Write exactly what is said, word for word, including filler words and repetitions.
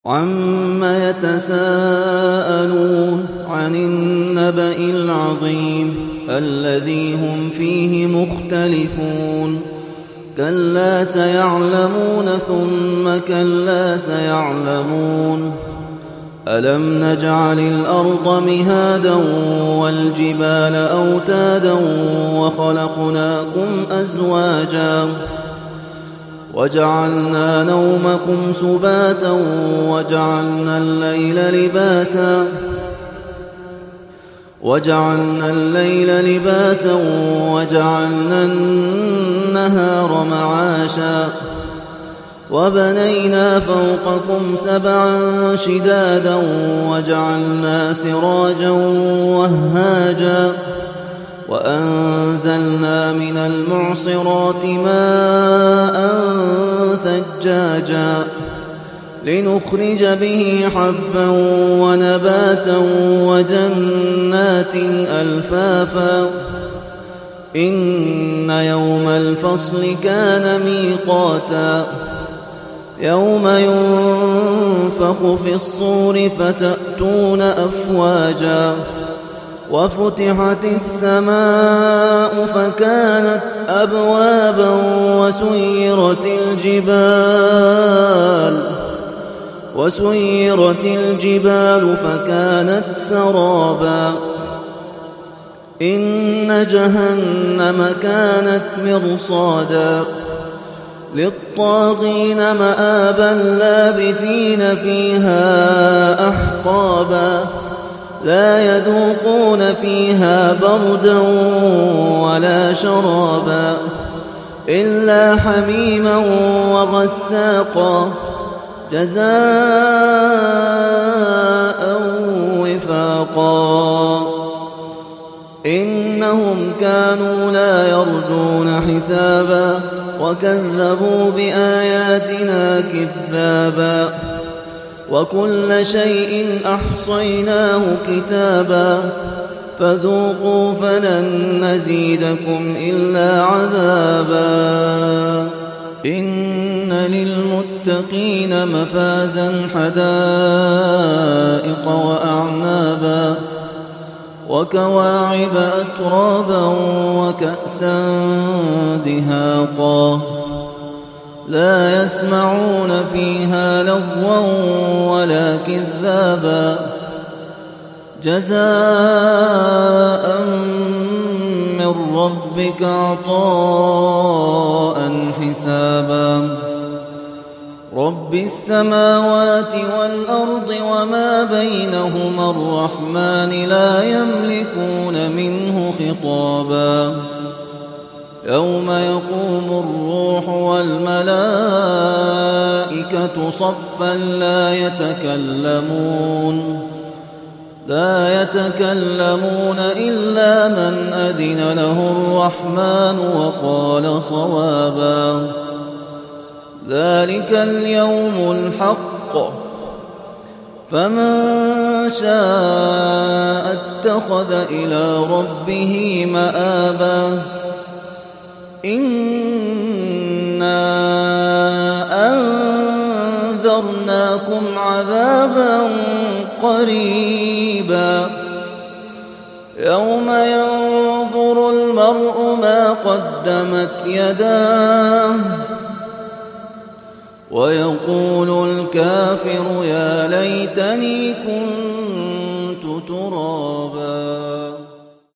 عَمَّ يَتَسَاءَلُونَ عَنِ النَّبَإِ الْعَظِيمِ الَّذِي هُمْ فِيهِ مُخْتَلِفُونَ كَلَّا سَيَعْلَمُونَ ثُمَّ كَلَّا سَيَعْلَمُونَ أَلَمْ نَجْعَلِ الْأَرْضَ مِهَادًا وَالْجِبَالَ أَوْتَادًا وَخَلَقْنَاكُمْ أَزْوَاجًا وَجَعَلْنَا نَوْمَكُمْ سُبَاتًا وَجَعَلْنَا اللَّيْلَ لِبَاسًا وَجَعَلْنَا اللَّيْلَ لِبَاسًا وَجَعَلْنَا النَّهَارَ مَعَاشًا وَبَنَيْنَا فَوْقَكُمْ سَبْعًا شِدَادًا وَجَعَلْنَا سِرَاجًا وَهَّاجًا وَأَنزَلْنَا مِنَ الْمُعْصِرَاتِ مَاءً ثَجَّاجًا لِنُخْرِجَ بِهِ حَبًّا وَنَبَاتًا وَجَنَّاتٍ أَلْفَافًا إِنَّ يَوْمَ الْفَصْلِ كَانَ مِيقَاتًا يَوْمَ يُنفَخُ فِي الصُّورِ فَتَأْتُونَ أَفْوَاجًا وَفُتِحَتِ السَّمَاءُ فَكَانَتْ أَبْوَابًا وَسُيِّرَتِ الْجِبَالُ وَسُيِّرَتِ الْجِبَالُ فَكَانَتْ سَرَابًا إِنَّ جَهَنَّمَ كَانَتْ مِرْصَادًا لِلطَّاغِينَ مَآبًا لَابِثِينَ فِيهَا أَحْقَابًا لَا يَذُوقُونَ فِيهَا بَرْدًا وَلَا شَرَابًا إِلَّا حَمِيمًا وَغَسَّاقًا جَزَاءً وِفَاقًا إِنَّهُمْ كَانُوا لَا يَرْجُونَ حِسَابًا وَكَذَّبُوا بِآيَاتِنَا كِذَّابًا وَكُلَّ شَيْءٍ أَحْصَيْنَاهُ كِتَابًا فَذُوقُوا فَلَن نَّزِيدَكُمْ إِلَّا عَذَابًا إِنَّ لِلْمُتَّقِينَ مَفَازًا حَدَائِقَ وَأَعْنَابًا وَكَوَاعِبَ أَتْرَابًا وَكَأْسًا دِهَاقًا لَا يَسْمَعُونَ فِيهَا لَغْوًا وَلَا كِذَّابًا جَزَاءً مِّن رَّبِّكَ عَطَاءً حِسَابًا رَبِّ السَّمَاوَاتِ وَالْأَرْضِ وَمَا بَيْنَهُمَا الرَّحْمَٰنِ لَا يَمْلِكُونَ مِنْهُ خِطَابًا يَوْمَ يَقُومُ الرُّوحُ وَالْمَلَائِكَةُ صَفًّا لَّا يَتَكَلَّمُونَ لَا يَتَكَلَّمُونَ إِلَّا مَنْ أَذِنَ لَهُ الرَّحْمَٰنُ وَقَالَ صَوَابًا ذَلِكَ الْيَوْمُ الْحَقُّ فَمَن شَاءَ اتَّخَذَ إِلَىٰ رَبِّهِ مَآبًا إِنَّا أَنذَرْنَاكُمْ عَذَابًا قَرِيبًا يَوْمَ يَنظُرُ الْمَرْءُ مَا قَدَّمَتْ يَدَاهُ وَيَقُولُ الْكَافِرُ يَا لَيْتَنِي كُنتُ تُرَابًا